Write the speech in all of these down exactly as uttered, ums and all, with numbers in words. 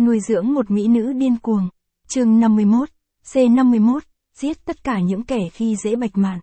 Nuôi dưỡng một mỹ nữ điên cuồng. Chương năm mươi mốt, C năm mươi mốt, giết tất cả những kẻ khi dễ Bạch Mạn.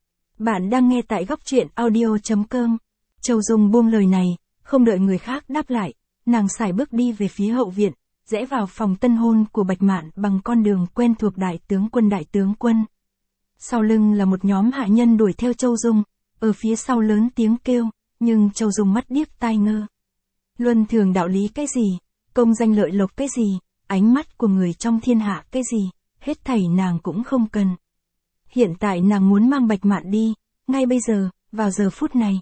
Bạn đang nghe tại góc truyện audio chấm com. Châu Dung buông lời này, không đợi người khác đáp lại, nàng sải bước đi về phía hậu viện, rẽ vào phòng tân hôn của Bạch Mạn bằng con đường quen thuộc đại tướng quân đại tướng quân. Sau lưng là một nhóm hạ nhân đuổi theo Châu Dung, ở phía sau lớn tiếng kêu, nhưng Châu Dung mắt điếc tai ngơ. Luân thường đạo lý cái gì, công danh lợi lộc cái gì, ánh mắt của người trong thiên hạ cái gì, hết thảy nàng cũng không cần. Hiện tại nàng muốn mang Bạch Mạn đi, ngay bây giờ, vào giờ phút này.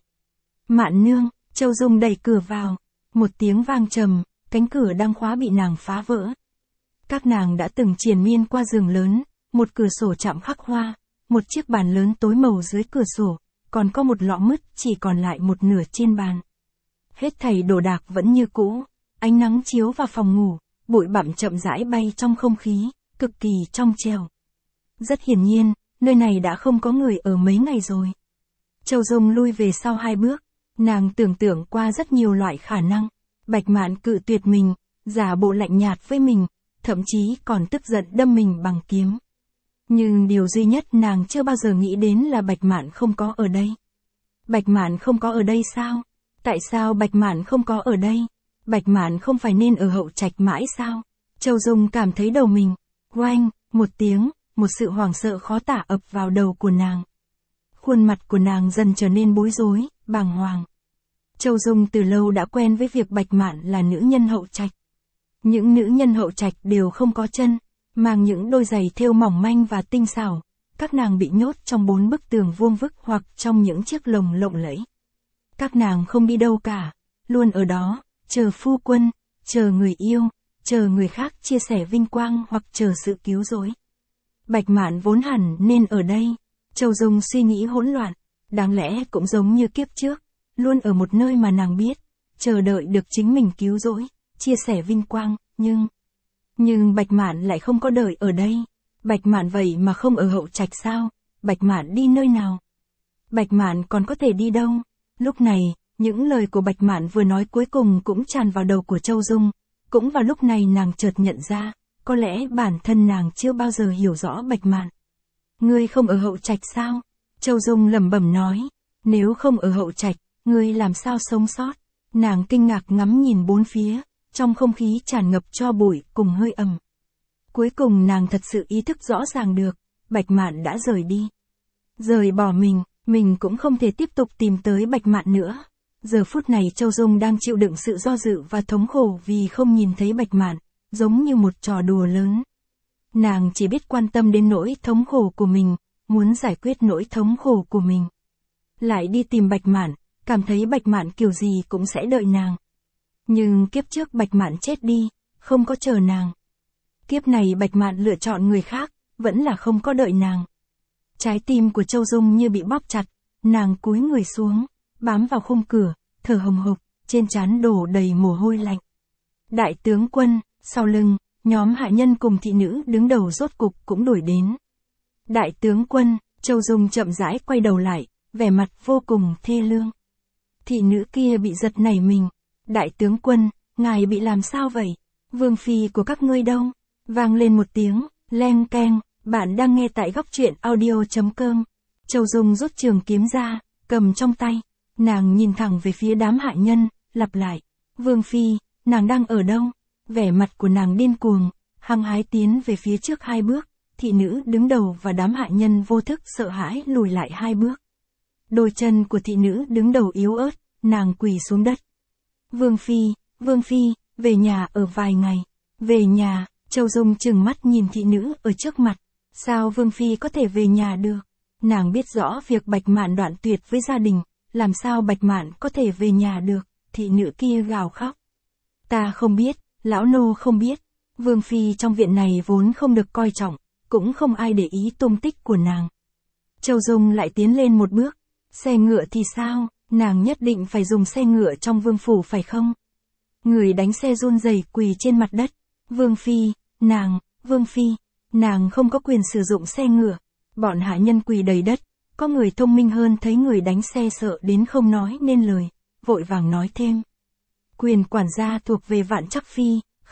Mạn nương, Châu Dung đẩy cửa vào, một tiếng vang trầm, cánh cửa đang khóa bị nàng phá vỡ. Các nàng đã từng triền miên qua giường lớn, một cửa sổ chạm khắc hoa, một chiếc bàn lớn tối màu dưới cửa sổ, còn có một lọ mứt chỉ còn lại một nửa trên bàn. Hết thảy đồ đạc vẫn như cũ, ánh nắng chiếu vào phòng ngủ, bụi bặm chậm rãi bay trong không khí, cực kỳ trong trẻo. Rất hiển nhiên, nơi này đã không có người ở mấy ngày rồi. Châu Dung lui về sau hai bước, nàng tưởng tượng qua rất nhiều loại khả năng. Bạch Mạn cự tuyệt mình, giả bộ lạnh nhạt với mình, thậm chí còn tức giận đâm mình bằng kiếm. Nhưng điều duy nhất nàng chưa bao giờ nghĩ đến là Bạch Mạn không có ở đây. Bạch Mạn không có ở đây sao? Tại sao Bạch Mạn không có ở đây? Bạch Mạn không phải nên ở hậu trạch mãi sao? Châu Dung cảm thấy đầu mình, oanh, một tiếng, một sự hoảng sợ khó tả ập vào đầu của nàng. Khuôn mặt của nàng dần trở nên bối rối, bàng hoàng. Châu Dung từ lâu đã quen với việc Bạch Mạn là nữ nhân hậu trạch. Những nữ nhân hậu trạch đều không có chân, mang những đôi giày thêu mỏng manh và tinh xảo, các nàng bị nhốt trong bốn bức tường vuông vức hoặc trong những chiếc lồng lộng lẫy. Các nàng không đi đâu cả, luôn ở đó, chờ phu quân, chờ người yêu, chờ người khác chia sẻ vinh quang hoặc chờ sự cứu rỗi. Bạch Mạn vốn hẳn nên ở đây. Châu Dung suy nghĩ hỗn loạn, đáng lẽ cũng giống như kiếp trước, luôn ở một nơi mà nàng biết, chờ đợi được chính mình cứu rỗi, chia sẻ vinh quang, nhưng... Nhưng Bạch Mạn lại không có đợi ở đây. Bạch Mạn vậy mà không ở hậu trạch sao? Bạch Mạn đi nơi nào? Bạch Mạn còn có thể đi đâu? Lúc này, những lời của Bạch Mạn vừa nói cuối cùng cũng tràn vào đầu của Châu Dung. Cũng vào lúc này nàng chợt nhận ra, có lẽ bản thân nàng chưa bao giờ hiểu rõ Bạch Mạn. Ngươi không ở hậu trạch sao? Châu Dung lẩm bẩm nói, nếu không ở hậu trạch, ngươi làm sao sống sót? Nàng kinh ngạc ngắm nhìn bốn phía, trong không khí tràn ngập tro bụi cùng hơi ẩm. Cuối cùng nàng thật sự ý thức rõ ràng được, Bạch Mạn đã rời đi. Rời bỏ mình, mình cũng không thể tiếp tục tìm tới Bạch Mạn nữa. Giờ phút này Châu Dung đang chịu đựng sự do dự và thống khổ vì không nhìn thấy Bạch Mạn, giống như một trò đùa lớn. Nàng chỉ biết quan tâm đến nỗi thống khổ của mình, muốn giải quyết nỗi thống khổ của mình. Lại đi tìm Bạch Mạn, cảm thấy Bạch Mạn kiểu gì cũng sẽ đợi nàng. Nhưng kiếp trước Bạch Mạn chết đi, không có chờ nàng. Kiếp này Bạch Mạn lựa chọn người khác, vẫn là không có đợi nàng. Trái tim của Châu Dung như bị bóp chặt, nàng cúi người xuống, bám vào khung cửa, thở hồng hộc, trên trán đổ đầy mồ hôi lạnh. Đại tướng quân, sau lưng, nhóm hạ nhân cùng thị nữ đứng đầu rốt cục cũng đuổi đến. Đại tướng quân, Châu Dung chậm rãi quay đầu lại, vẻ mặt vô cùng thê lương. Thị nữ kia bị giật nảy mình. Đại tướng quân, ngài bị làm sao vậy? Vương phi của các ngươi đâu? Vang lên một tiếng, leng keng, bạn đang nghe tại góc truyện audio chấm com. Châu Dung rút trường kiếm ra, cầm trong tay. Nàng nhìn thẳng về phía đám hạ nhân, lặp lại. Vương phi, nàng đang ở đâu? Vẻ mặt của nàng điên cuồng, hăng hái tiến về phía trước hai bước. Thị nữ đứng đầu và đám hạ nhân vô thức sợ hãi lùi lại hai bước. Đôi chân của thị nữ đứng đầu yếu ớt, nàng quỳ xuống đất. Vương phi, Vương phi, về nhà ở vài ngày. Về nhà, Châu Dung trừng mắt nhìn thị nữ ở trước mặt. Sao Vương phi có thể về nhà được? Nàng biết rõ việc Bạch Mạn đoạn tuyệt với gia đình, làm sao Bạch Mạn có thể về nhà được? Thị nữ kia gào khóc. Ta không biết, lão nô không biết. Vương phi trong viện này vốn không được coi trọng, cũng không ai để ý tung tích của nàng. Châu Dung lại tiến lên một bước. Xe ngựa thì sao? Nàng nhất định phải dùng xe ngựa trong vương phủ phải không? Người đánh xe run rẩy quỳ trên mặt đất. Vương phi, nàng, Vương phi, nàng không có quyền sử dụng xe ngựa. Bọn hạ nhân quỳ đầy đất, có người thông minh hơn thấy người đánh xe sợ đến không nói nên lời, vội vàng nói thêm. Quyền quản gia thuộc về Vạn Trắc phi,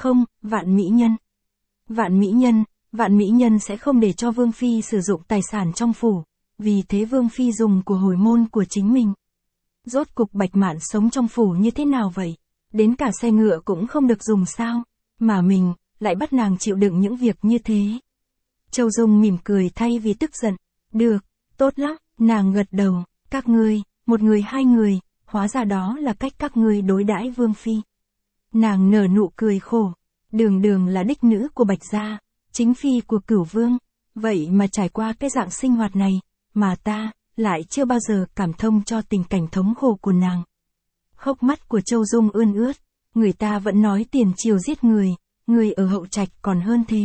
Không, Vạn Mỹ Nhân. Vạn Mỹ Nhân, Vạn Mỹ Nhân sẽ không để cho Vương Phi sử dụng tài sản trong phủ, vì thế Vương Phi dùng của hồi môn của chính mình. Rốt cục Bạch Mạn sống trong phủ như thế nào vậy? Đến cả xe ngựa cũng không được dùng sao? Mà mình, lại bắt nàng chịu đựng những việc như thế. Châu Dung mỉm cười thay vì tức giận. Được, tốt lắm, nàng gật đầu. Các ngươi, một người hai người, hóa ra đó là cách các ngươi đối đãi Vương Phi. Nàng nở nụ cười khổ. Đường Đường là đích nữ của Bạch gia, chính phi của Cửu Vương. Vậy mà trải qua cái dạng sinh hoạt này, mà ta, lại chưa bao giờ cảm thông cho tình cảnh thống khổ của nàng. Hốc mắt của Châu Dung ươn ướt. Người ta vẫn nói tiền triều giết người, người ở hậu trạch còn hơn thế.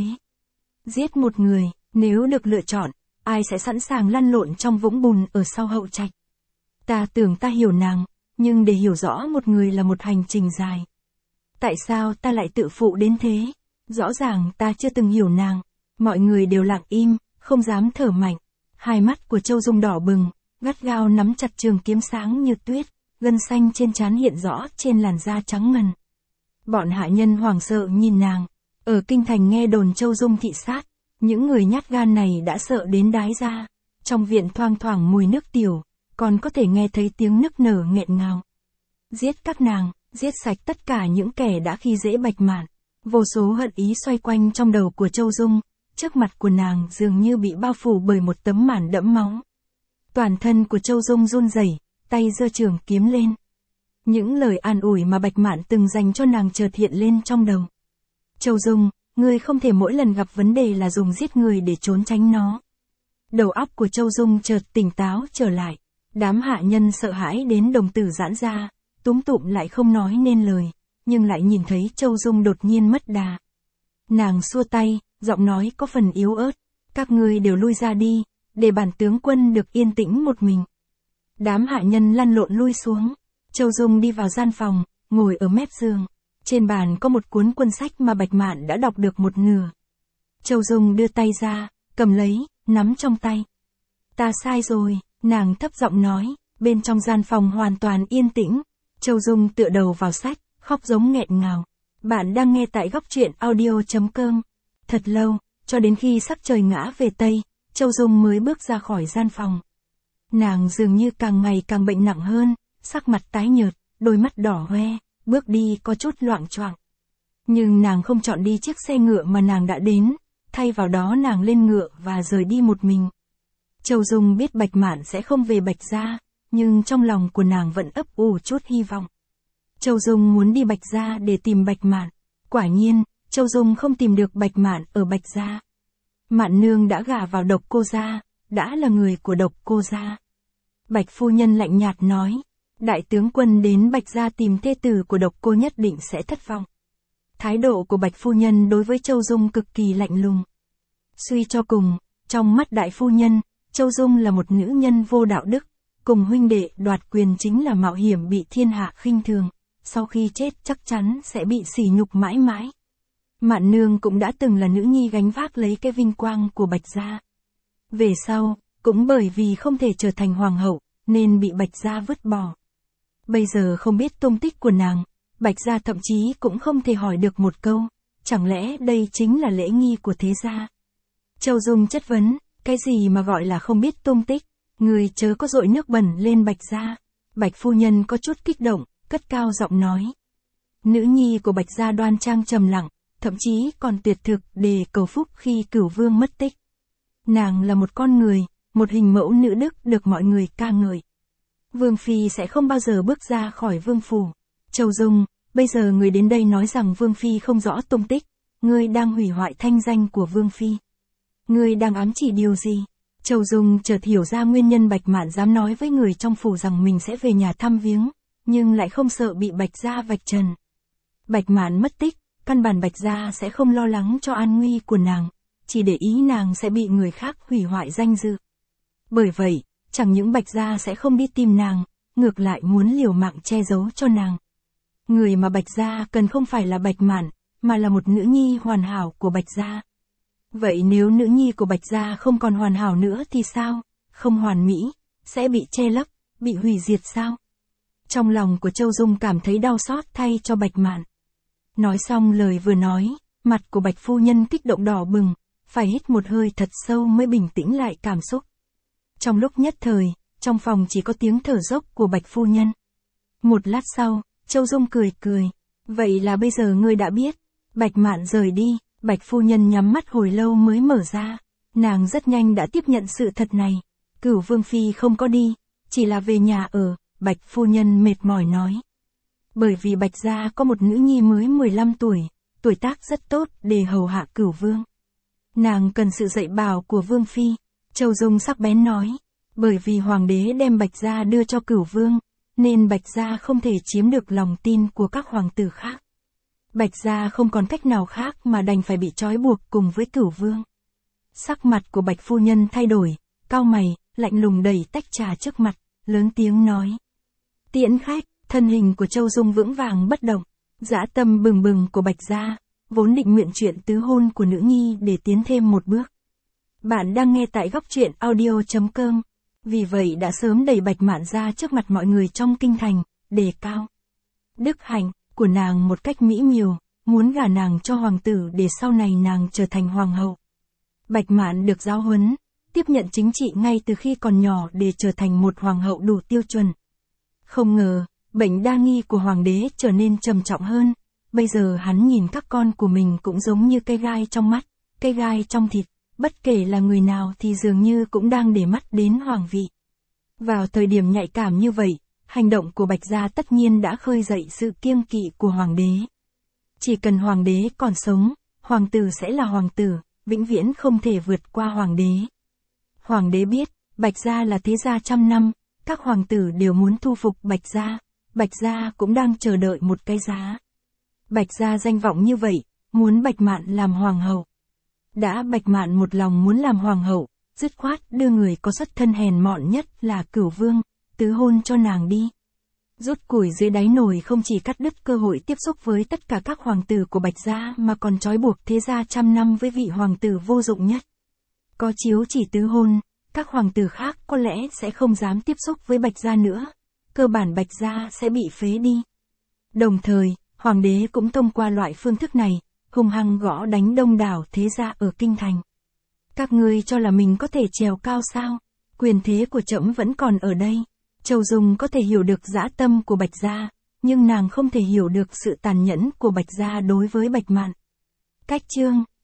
Giết một người, nếu được lựa chọn, ai sẽ sẵn sàng lăn lộn trong vũng bùn ở sau hậu trạch. Ta tưởng ta hiểu nàng, nhưng để hiểu rõ một người là một hành trình dài. Tại sao ta lại tự phụ đến thế? Rõ ràng ta chưa từng hiểu nàng. Mọi người đều lặng im, không dám thở mạnh. Hai mắt của Châu Dung đỏ bừng, gắt gao nắm chặt trường kiếm sáng như tuyết, gân xanh trên trán hiện rõ trên làn da trắng ngần. Bọn hạ nhân hoảng sợ nhìn nàng. Ở kinh thành nghe đồn Châu Dung thị sát, những người nhát gan này đã sợ đến đái ra. Trong viện thoang thoảng mùi nước tiểu, còn có thể nghe thấy tiếng nức nở nghẹn ngào. Giết các nàng, giết sạch tất cả những kẻ đã khi dễ Bạch Mạn. Vô số hận ý xoay quanh trong đầu của Châu Dung, trước mặt của nàng dường như bị bao phủ bởi một tấm màn đẫm máu. Toàn thân của Châu Dung run rẩy, tay giơ trường kiếm lên. Những lời an ủi mà Bạch Mạn từng dành cho nàng chợt hiện lên trong đầu. Châu Dung, ngươi không thể mỗi lần gặp vấn đề là dùng giết người để trốn tránh nó. Đầu óc của Châu Dung chợt tỉnh táo trở lại. Đám hạ nhân sợ hãi đến đồng tử giãn ra, túm tụm lại không nói nên lời, nhưng lại nhìn thấy Châu Dung đột nhiên mất đà. Nàng xua tay, giọng nói có phần yếu ớt, các ngươi đều lui ra đi, để bản tướng quân được yên tĩnh một mình. Đám hạ nhân lăn lộn lui xuống. Châu Dung đi vào gian phòng, ngồi ở mép giường. Trên bàn có một cuốn quân sách mà Bạch Mạn đã đọc được một nửa. Châu Dung đưa tay ra, cầm lấy, nắm trong tay. Ta sai rồi, nàng thấp giọng nói. Bên trong gian phòng hoàn toàn yên tĩnh. Châu Dung tựa đầu vào sách, khóc giống nghẹn ngào. Bạn đang nghe tại góc truyện audio chấm com. Thật lâu, cho đến khi sắc trời ngã về Tây, Châu Dung mới bước ra khỏi gian phòng. Nàng dường như càng ngày càng bệnh nặng hơn, sắc mặt tái nhợt, đôi mắt đỏ hoe, bước đi có chút loạng choạng. Nhưng nàng không chọn đi chiếc xe ngựa mà nàng đã đến, thay vào đó nàng lên ngựa và rời đi một mình. Châu Dung biết Bạch Mạn sẽ không về Bạch gia, nhưng trong lòng của nàng vẫn ấp ủ chút hy vọng. Châu Dung muốn đi Bạch gia để tìm Bạch Mạn. Quả nhiên, Châu Dung không tìm được Bạch Mạn ở Bạch gia. Mạn nương đã gả vào Độc Cô gia, đã là người của Độc Cô gia. Bạch phu nhân lạnh nhạt nói, đại tướng quân đến Bạch gia tìm thê tử của Độc Cô nhất định sẽ thất vọng. Thái độ của Bạch phu nhân đối với Châu Dung cực kỳ lạnh lùng. Suy cho cùng, trong mắt đại phu nhân, Châu Dung là một nữ nhân vô đạo đức, cùng huynh đệ đoạt quyền chính là mạo hiểm bị thiên hạ khinh thường, sau khi chết chắc chắn sẽ bị sỉ nhục mãi mãi. Mạn nương cũng đã từng là nữ nhi gánh vác lấy cái vinh quang của Bạch gia. Về sau, cũng bởi vì không thể trở thành hoàng hậu, nên bị Bạch gia vứt bỏ. Bây giờ không biết tung tích của nàng, Bạch gia thậm chí cũng không thể hỏi được một câu, chẳng lẽ đây chính là lễ nghi của thế gia? Châu Dung chất vấn, cái gì mà gọi là không biết tung tích, người chớ có dội nước bẩn lên Bạch gia. Bạch phu nhân có chút kích động, cất cao giọng nói. Nữ nhi của Bạch gia đoan trang trầm lặng, thậm chí còn tuyệt thực để cầu phúc khi Cửu Vương mất tích. Nàng là một con người, một hình mẫu nữ đức được mọi người ca ngợi. Vương Phi sẽ không bao giờ bước ra khỏi vương phủ. Châu Dung, bây giờ người đến đây nói rằng Vương Phi không rõ tung tích, ngươi đang hủy hoại thanh danh của Vương Phi. Ngươi đang ám chỉ điều gì? Châu Dung chợt hiểu ra nguyên nhân Bạch Mạn dám nói với người trong phủ rằng mình sẽ về nhà thăm viếng, nhưng lại không sợ bị Bạch gia vạch trần. Bạch Mạn mất tích, căn bản Bạch gia sẽ không lo lắng cho an nguy của nàng, chỉ để ý nàng sẽ bị người khác hủy hoại danh dự. Bởi vậy, chẳng những Bạch gia sẽ không đi tìm nàng, ngược lại muốn liều mạng che giấu cho nàng. Người mà Bạch gia cần không phải là Bạch Mạn, mà là một nữ nhi hoàn hảo của Bạch gia. Vậy nếu nữ nhi của Bạch gia không còn hoàn hảo nữa thì sao? Không hoàn mỹ, sẽ bị che lấp, bị hủy diệt sao? Trong lòng của Châu Dung cảm thấy đau xót thay cho Bạch Mạn. Nói xong lời vừa nói, mặt của Bạch phu nhân kích động đỏ bừng, phải hít một hơi thật sâu mới bình tĩnh lại cảm xúc. Trong lúc nhất thời, trong phòng chỉ có tiếng thở dốc của Bạch phu nhân. Một lát sau, Châu Dung cười cười. Vậy là bây giờ ngươi đã biết. Bạch Mạn rời đi, Bạch phu nhân nhắm mắt hồi lâu mới mở ra. Nàng rất nhanh đã tiếp nhận sự thật này. Cửu Vương Phi không có đi, chỉ là về nhà ở, Bạch phu nhân mệt mỏi nói. Bởi vì Bạch gia có một nữ nhi mới mười lăm tuổi, tuổi tác rất tốt để hầu hạ Cửu Vương. Nàng cần sự dạy bảo của Vương Phi. Châu Dung sắc bén nói. Bởi vì Hoàng đế đem Bạch gia đưa cho Cửu Vương, nên Bạch gia không thể chiếm được lòng tin của các hoàng tử khác. Bạch gia không còn cách nào khác mà đành phải bị trói buộc cùng với Cửu Vương. Sắc mặt của Bạch phu nhân thay đổi, cau mày, lạnh lùng đẩy tách trà trước mặt, lớn tiếng nói. Tiễn khách, thân hình của Châu Dung vững vàng bất động, dã tâm bừng bừng của Bạch gia, vốn định nguyện chuyện tứ hôn của nữ nhi để tiến thêm một bước. Bạn đang nghe tại góc truyện audio chấm com, vì vậy đã sớm đẩy Bạch Mạn ra trước mặt mọi người trong kinh thành, đề cao đức hạnh của nàng một cách mỹ miều, muốn gả nàng cho hoàng tử để sau này nàng trở thành hoàng hậu. Bạch Mạn được giáo huấn, tiếp nhận chính trị ngay từ khi còn nhỏ để trở thành một hoàng hậu đủ tiêu chuẩn. Không ngờ, bệnh đa nghi của hoàng đế trở nên trầm trọng hơn, bây giờ hắn nhìn các con của mình cũng giống như cây gai trong mắt, cây gai trong thịt, bất kể là người nào thì dường như cũng đang để mắt đến hoàng vị. Vào thời điểm nhạy cảm như vậy, hành động của Bạch gia tất nhiên đã khơi dậy sự kiêng kỵ của hoàng đế. Chỉ cần hoàng đế còn sống, hoàng tử sẽ là hoàng tử, vĩnh viễn không thể vượt qua hoàng đế. Hoàng đế biết, Bạch gia là thế gia trăm năm, các hoàng tử đều muốn thu phục Bạch gia, Bạch gia cũng đang chờ đợi một cái giá. Bạch gia danh vọng như vậy, muốn Bạch Mạn làm hoàng hậu. Đã Bạch Mạn một lòng muốn làm hoàng hậu, dứt khoát đưa người có xuất thân hèn mọn nhất là Cửu Vương, tứ hôn cho nàng đi. Rút củi dưới đáy nồi không chỉ cắt đứt cơ hội tiếp xúc với tất cả các hoàng tử của Bạch gia mà còn trói buộc thế gia trăm năm với vị hoàng tử vô dụng nhất. Có chiếu chỉ tứ hôn, các hoàng tử khác có lẽ sẽ không dám tiếp xúc với Bạch gia nữa, cơ bản Bạch gia sẽ bị phế đi. Đồng thời, hoàng đế cũng thông qua loại phương thức này, hung hăng gõ đánh đông đảo thế gia ở kinh thành. Các ngươi cho là mình có thể trèo cao sao? Quyền thế của trẫm vẫn còn ở đây. Châu Dung có thể hiểu được dã tâm của Bạch gia, nhưng nàng không thể hiểu được sự tàn nhẫn của Bạch gia đối với Bạch Mạn. Cách chương